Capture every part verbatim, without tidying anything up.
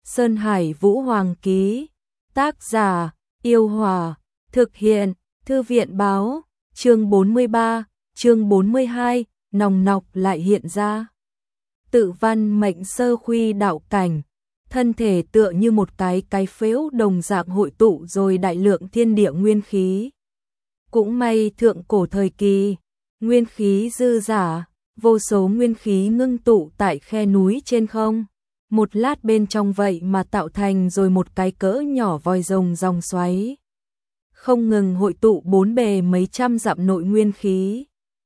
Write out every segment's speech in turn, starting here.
Sơn Hải Vũ Hoàng ký. Tác giả, Yêu Hòa. Thực hiện, Thư viện báo. Chương bốn mươi ba, chương bốn mươi hai, nòng nọc lại hiện ra. Tự văn mệnh sơ khuy đạo cảnh, thân thể tựa như một cái cái phễu đồng dạng hội tụ rồi đại lượng thiên địa nguyên khí. Cũng may thượng cổ thời kỳ, nguyên khí dư dả, vô số nguyên khí ngưng tụ tại khe núi trên không. Một lát bên trong vậy mà tạo thành rồi một cái cỡ nhỏ vòi rồng dòng xoáy. Không ngừng hội tụ bốn bề mấy trăm dặm nội nguyên khí.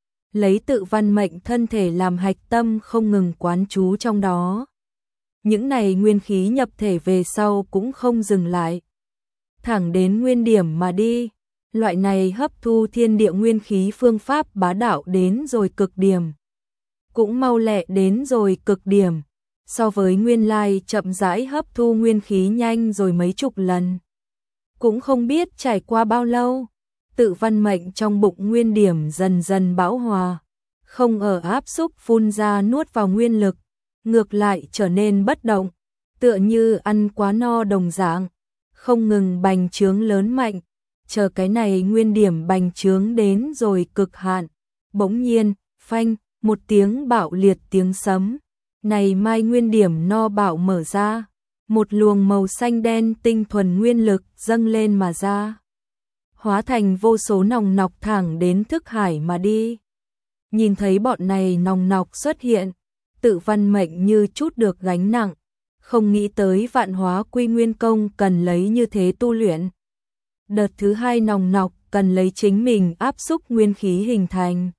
Lấy tự văn mệnh thân thể làm hạch tâm không ngừng quán trú trong đó. Những này nguyên khí nhập thể về sau cũng không dừng lại. Thẳng đến nguyên điểm mà đi. Loại này hấp thu thiên địa nguyên khí phương pháp bá đạo đến rồi cực điểm. Cũng mau lẹ đến rồi cực điểm. So với nguyên lai chậm rãi hấp thu nguyên khí nhanh rồi mấy chục lần. Cũng không biết trải qua bao lâu, tự văn mệnh trong bụng nguyên điểm dần dần bão hòa, không ở áp xúc phun ra nuốt vào nguyên lực, ngược lại trở nên bất động, tựa như ăn quá no đồng dạng, không ngừng bành trướng lớn mạnh, chờ cái này nguyên điểm bành trướng đến rồi cực hạn, bỗng nhiên, phanh, một tiếng bạo liệt tiếng sấm, này mai nguyên điểm no bạo mở ra. Một luồng màu xanh đen tinh thuần nguyên lực dâng lên mà ra. Hóa thành vô số nòng nọc thẳng đến thức hải mà đi. Nhìn thấy bọn này nòng nọc xuất hiện, tự văn mệnh như chút được gánh nặng. Không nghĩ tới vạn hóa quy nguyên công cần lấy như thế tu luyện. Đợt thứ hai nòng nọc cần lấy chính mình áp xúc nguyên khí hình thành.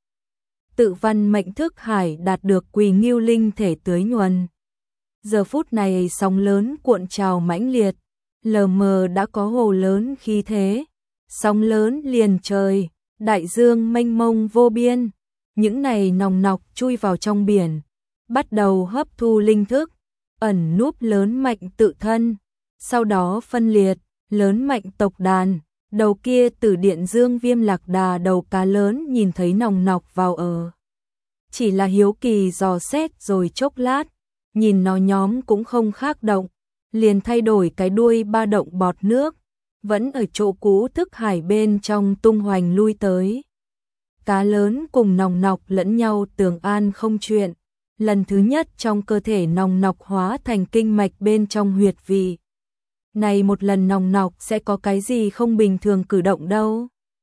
Tự văn mệnh thức hải đạt được quỳ nghiêu linh thể tưới nhuần. Giờ phút này sóng lớn cuộn trào mãnh liệt, lờ mờ đã có hồ lớn khí thế, sóng lớn liền trời, đại dương mênh mông vô biên, những này nòng nọc chui vào trong biển, bắt đầu hấp thu linh thức, ẩn núp lớn mạnh tự thân, sau đó phân liệt, lớn mạnh tộc đàn, đầu kia Tử Điện Dương Viêm Lạc Đà đầu cá lớn nhìn thấy nòng nọc vào ở. Chỉ là hiếu kỳ dò xét rồi chốc lát. Nhìn nó nhóm cũng không khác động, liền thay đổi cái đuôi ba động bọt nước, vẫn ở chỗ cũ thức hải bên trong tung hoành lui tới. Cá lớn cùng nòng nọc lẫn nhau tường an không chuyện, lần thứ nhất trong cơ thể nòng nọc hóa thành kinh mạch bên trong huyệt vị. Này một lần nòng nọc sẽ có cái gì không bình thường cử động đâu.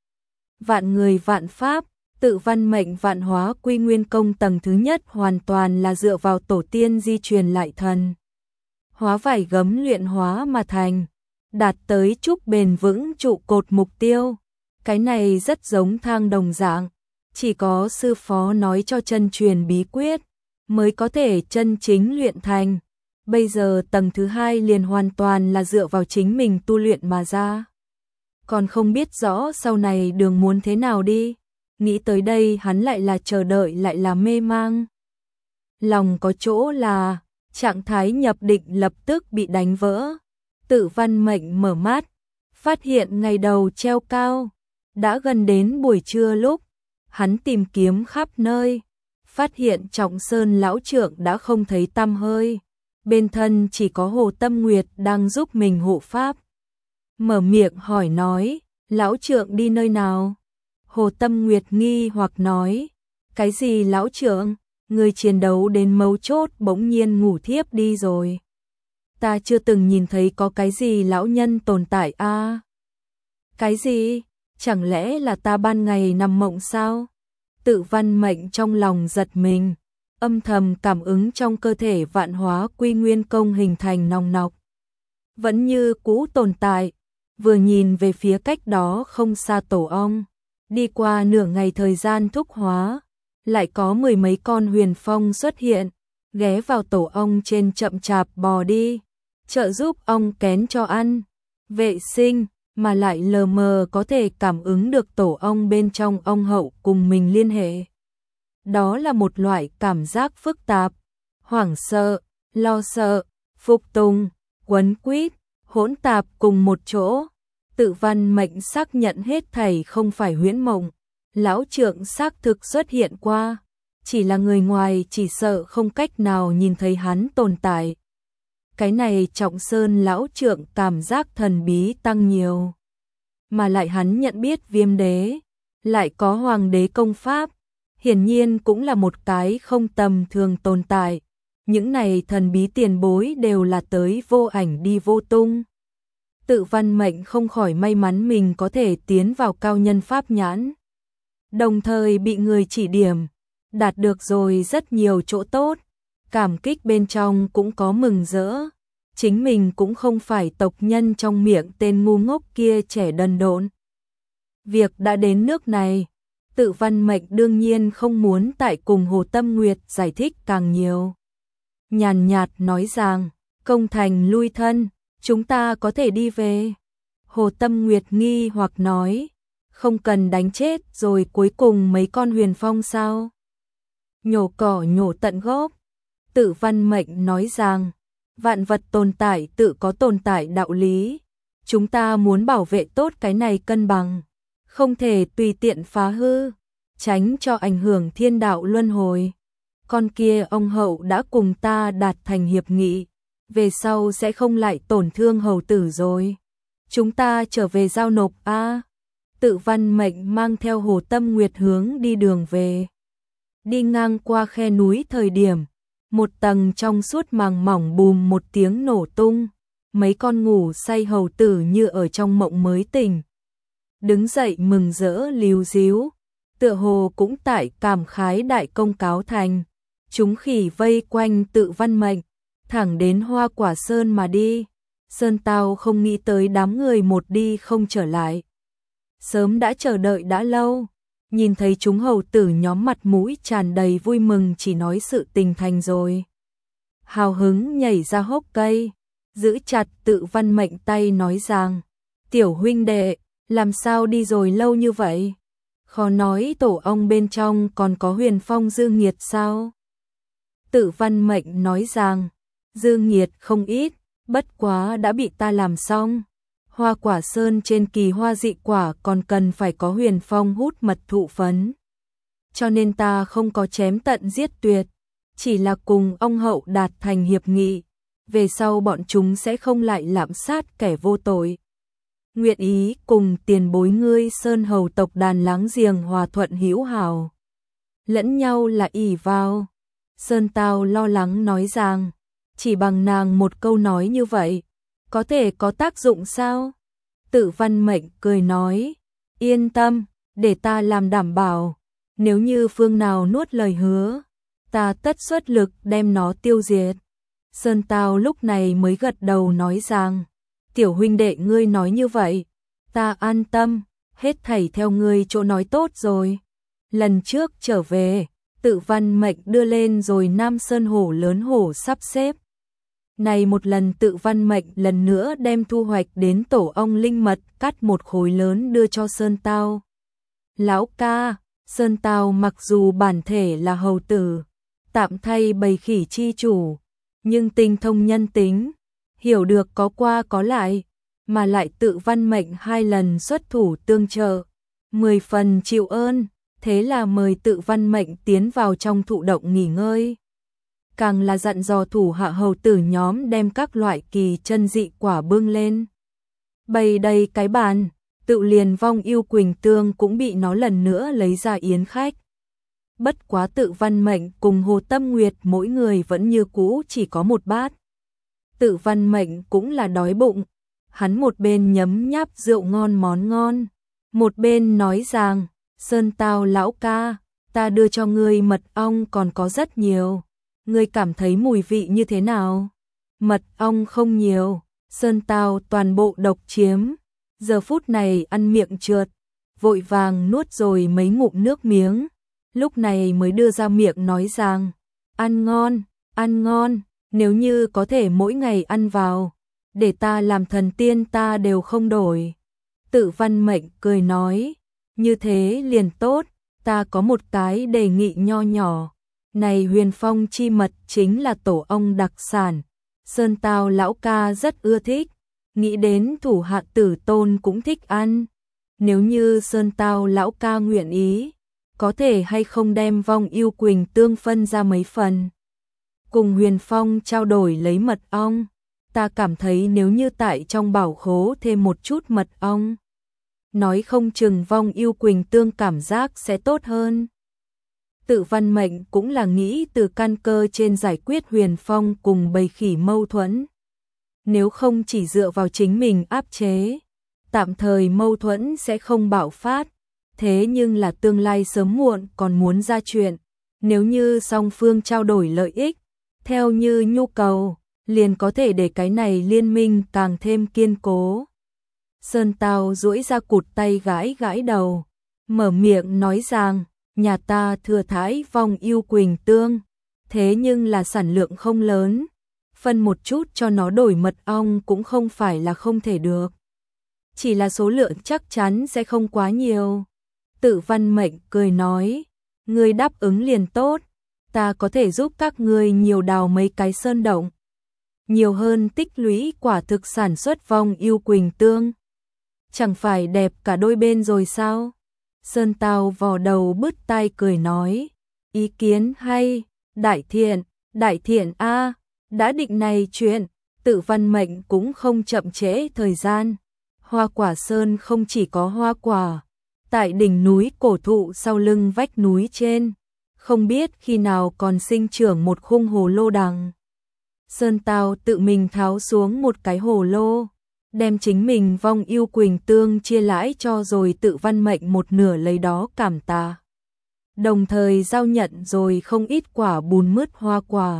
Vạn người vạn pháp. Tự văn mệnh vạn hóa quy nguyên công tầng thứ nhất hoàn toàn là dựa vào tổ tiên di truyền lại thần. Hóa vải gấm luyện hóa mà thành, đạt tới trúc bền vững trụ cột mục tiêu. Cái này rất giống thang đồng dạng, chỉ có sư phó nói cho chân truyền bí quyết, mới có thể chân chính luyện thành. Bây giờ tầng thứ hai liền hoàn toàn là dựa vào chính mình tu luyện mà ra. Còn không biết rõ sau này đường muốn thế nào đi. Nghĩ tới đây hắn lại là chờ đợi lại là mê mang. Lòng có chỗ là trạng thái nhập định lập tức bị đánh vỡ. Tự văn mệnh mở mắt, phát hiện ngày đầu treo cao. Đã gần đến buổi trưa lúc, hắn tìm kiếm khắp nơi. Phát hiện Trọng Sơn lão trượng đã không thấy tăm hơi. Bên thân chỉ có Hồ Tâm Nguyệt đang giúp mình hộ pháp. Mở miệng hỏi nói, lão trượng đi nơi nào? Hồ Tâm Nguyệt nghi hoặc nói, cái gì lão trưởng, người chiến đấu đến mấu chốt bỗng nhiên ngủ thiếp đi rồi. Ta chưa từng nhìn thấy có cái gì lão nhân tồn tại a. À? Cái gì? Chẳng lẽ là ta ban ngày nằm mộng sao? Tự văn mệnh trong lòng giật mình, âm thầm cảm ứng trong cơ thể vạn hóa quy nguyên công hình thành nòng nọc. Vẫn như cũ tồn tại, vừa nhìn về phía cách đó không xa tổ ong. Đi qua nửa ngày thời gian thúc hóa, lại có mười mấy con huyền phong xuất hiện, ghé vào tổ ong trên chậm chạp bò đi, trợ giúp ong kén cho ăn, vệ sinh, mà lại lờ mờ có thể cảm ứng được tổ ong bên trong ong hậu cùng mình liên hệ. Đó là một loại cảm giác phức tạp, hoảng sợ, lo sợ, phục tùng, quấn quýt, hỗn tạp cùng một chỗ. Tự văn mệnh xác nhận hết thảy không phải huyễn mộng, lão trượng xác thực xuất hiện qua, chỉ là người ngoài chỉ sợ không cách nào nhìn thấy hắn tồn tại. cái này Trọng Sơn lão trượng cảm giác thần bí tăng nhiều. Mà lại hắn nhận biết Viêm đế, lại có hoàng đế công pháp, hiển nhiên cũng là một cái không tầm thường tồn tại. Những này thần bí tiền bối đều là tới vô ảnh đi vô tung. Tự Văn Mệnh không khỏi may mắn mình có thể tiến vào cao nhân pháp nhãn, đồng thời bị người chỉ điểm, đạt được rồi rất nhiều chỗ tốt, cảm kích bên trong cũng có mừng rỡ. Chính mình cũng không phải tộc nhân trong miệng tên ngu ngốc kia trẻ đần độn. Việc đã đến nước này, Tự Văn Mệnh đương nhiên không muốn tại cùng Hồ Tâm Nguyệt giải thích càng nhiều. Nhàn nhạt nói rằng, công thành lui thân, chúng ta có thể đi về. Hồ Tâm Nguyệt nghi hoặc nói, không cần đánh chết rồi cuối cùng mấy con huyền phong sao? Nhổ cỏ nhổ tận gốc. Tự Văn Mệnh nói rằng, vạn vật tồn tại tự có tồn tại đạo lý. Chúng ta muốn bảo vệ tốt cái này cân bằng, không thể tùy tiện phá hư, tránh cho ảnh hưởng thiên đạo luân hồi. Con kia ông hậu đã cùng ta đạt thành hiệp nghị, về sau sẽ không lại tổn thương hầu tử rồi. Chúng ta trở về giao nộp a. Tự Văn Mệnh mang theo Hồ Tâm Nguyệt hướng đi đường về. Đi ngang qua khe núi thời điểm, một tầng trong suốt màng mỏng bùm một tiếng nổ tung, mấy con ngủ say hầu tử như ở trong mộng mới tỉnh. Đứng dậy mừng rỡ líu díu, tựa hồ cũng tại cảm khái đại công cáo thành. Chúng khỉ vây quanh Tự Văn Mệnh, thẳng đến Hoa Quả Sơn mà đi. Sơn Tao không nghĩ tới đám người một đi không trở lại. Sớm đã chờ đợi đã lâu, nhìn thấy chúng hầu tử nhóm mặt mũi tràn đầy vui mừng chỉ nói sự tình thành rồi. Hào hứng nhảy ra hốc cây, giữ chặt Tự Văn Mệnh tay nói rằng, tiểu huynh đệ, làm sao đi rồi lâu như vậy? Khó nói tổ ông bên trong còn có huyền phong dư nghiệt sao? Tự Văn Mệnh nói rằng, dư nghiệt không ít, bất quá đã bị ta làm xong. Hoa Quả Sơn trên kỳ hoa dị quả còn cần phải có huyền phong hút mật thụ phấn. Cho nên ta không có chém tận giết tuyệt, chỉ là cùng ông hậu đạt thành hiệp nghị, về sau bọn chúng sẽ không lại lạm sát kẻ vô tội. Nguyện ý cùng tiền bối ngươi Sơn hầu tộc đàn láng giềng hòa thuận hữu hảo, lẫn nhau là ỷ vào. Sơn Tao lo lắng nói rằng, chỉ bằng nàng một câu nói như vậy, có thể có tác dụng sao? Tự Văn Mệnh cười nói, yên tâm, để ta làm đảm bảo, nếu như phương nào nuốt lời hứa, ta tất xuất lực đem nó tiêu diệt. Sơn Tao lúc này mới gật đầu nói rằng, tiểu huynh đệ ngươi nói như vậy, ta an tâm, hết thảy theo ngươi chỗ nói tốt rồi. Lần trước trở về, Tự Văn Mệnh đưa lên rồi Nam Sơn hổ lớn hổ sắp xếp. Này một lần Tự Văn Mệnh lần nữa đem thu hoạch đến tổ ong linh mật cắt một khối lớn đưa cho Sơn Tao. Lão ca, Sơn Tao mặc dù bản thể là hầu tử, tạm thay bầy khỉ chi chủ, nhưng tinh thông nhân tính, hiểu được có qua có lại, mà lại Tự Văn Mệnh hai lần xuất thủ tương trợ, mười phần chịu ơn, thế là mời Tự Văn Mệnh tiến vào trong thụ động nghỉ ngơi. Càng là dặn dò thủ hạ hầu tử nhóm đem các loại kỳ chân dị quả bưng lên. Bày đầy cái bàn, Tự liền Vong Yêu Quỳnh Tương cũng bị nó lần nữa lấy ra yến khách. Bất quá Tự Văn Mệnh cùng Hồ Tâm Nguyệt mỗi người vẫn như cũ chỉ có một bát. Tự Văn Mệnh cũng là đói bụng, hắn một bên nhấm nháp rượu ngon món ngon, một bên nói rằng, Sơn Tao lão ca, ta đưa cho ngươi mật ong còn có rất nhiều. Ngươi cảm thấy mùi vị như thế nào? Mật ong không nhiều, Sơn Tao toàn bộ độc chiếm. Giờ phút này ăn miệng trượt, vội vàng nuốt rồi mấy ngụm nước miếng. Lúc này mới đưa ra miệng nói rằng, ăn ngon, ăn ngon, nếu như có thể mỗi ngày ăn vào, để ta làm thần tiên ta đều không đổi. Tự Văn Mệnh cười nói, như thế liền tốt, ta có một cái đề nghị nho nhỏ. Này huyền phong chi mật chính là tổ ong đặc sản, Sơn Tao lão ca rất ưa thích, nghĩ đến thủ hạ tử tôn cũng thích ăn. Nếu như Sơn Tao lão ca nguyện ý, có thể hay không đem Vong Yêu Quỳnh Tương phân ra mấy phần, cùng huyền phong trao đổi lấy mật ong. ta cảm thấy nếu như tại trong bảo khố thêm một chút mật ong, nói không chừng Vong Ưu Quỳnh Tương cảm giác sẽ tốt hơn. Tự Văn Mệnh cũng là nghĩ từ căn cơ trên giải quyết Huyền Phong cùng bầy khỉ mâu thuẫn. Nếu không chỉ dựa vào chính mình áp chế, tạm thời mâu thuẫn sẽ không bạo phát, thế nhưng là tương lai sớm muộn còn muốn ra chuyện. Nếu như song phương trao đổi lợi ích, theo như nhu cầu, liền có thể để cái này liên minh càng thêm kiên cố. Sơn Tao duỗi ra cụt tay gãi gãi đầu, mở miệng nói rằng, nhà ta thừa thãi Vong Ưu Quỳnh Tương, thế nhưng là sản lượng không lớn, phân một chút cho nó đổi mật ong cũng không phải là không thể được. Chỉ là số lượng chắc chắn sẽ không quá nhiều. Tự Văn Mệnh cười nói, ngươi đáp ứng liền tốt, ta có thể giúp các ngươi nhiều đào mấy cái sơn động, nhiều hơn tích lũy quả thực sản xuất Vong Ưu Quỳnh Tương. Chẳng phải đẹp cả đôi bên rồi sao? Sơn Tao vò đầu bứt tai cười nói, ý kiến hay, đại thiện, đại thiện a, đã định này chuyện. Tự Văn Mệnh cũng không chậm trễ thời gian. Hoa Quả Sơn không chỉ có hoa quả, tại đỉnh núi cổ thụ sau lưng vách núi trên, không biết khi nào còn sinh trưởng một khung hồ lô đằng. Sơn Tao tự mình tháo xuống một cái hồ lô, đem chính mình Vong Ưu Quỳnh Tương chia lãi cho rồi Tự Văn Mệnh một nửa lấy đó cảm tạ. Đồng thời giao nhận rồi không ít quả bùn mứt hoa quả.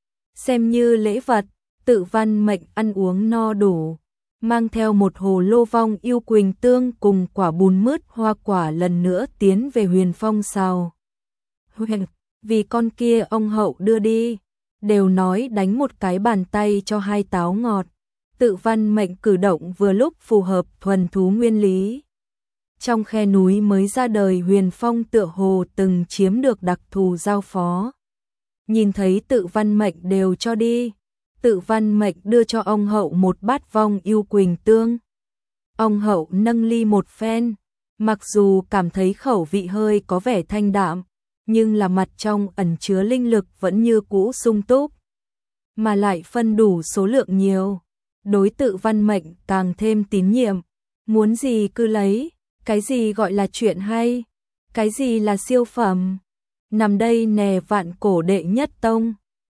Xem như lễ vật, Tự Văn Mệnh ăn uống no đủ, mang theo một hồ lô Vong Ưu Quỳnh Tương cùng quả bùn mứt hoa quả lần nữa tiến về Huyền Phong Sào. Huyền, vì con kia ông hậu đưa đi, đều nói đánh một cái bàn tay cho hai táo ngọt. Tự Văn Mệnh cử động vừa lúc phù hợp thuần thú nguyên lý. Trong khe núi mới ra đời Huyền Phong tựa hồ từng chiếm được đặc thù giao phó. Nhìn thấy Tự Văn Mệnh đều cho đi, Tự Văn Mệnh đưa cho ông hậu một bát Vong Ưu Quỳnh Tương. Ông hậu nâng ly một phen, mặc dù cảm thấy khẩu vị hơi có vẻ thanh đạm, nhưng là mặt trong ẩn chứa linh lực vẫn như cũ sung túc, mà lại phân đủ số lượng nhiều. Đối Tự Văn Mệnh càng thêm tín nhiệm, muốn gì cứ lấy, cái gì gọi là chuyện hay, cái gì là siêu phẩm. Nằm đây nè Vạn Cổ đệ nhất tông,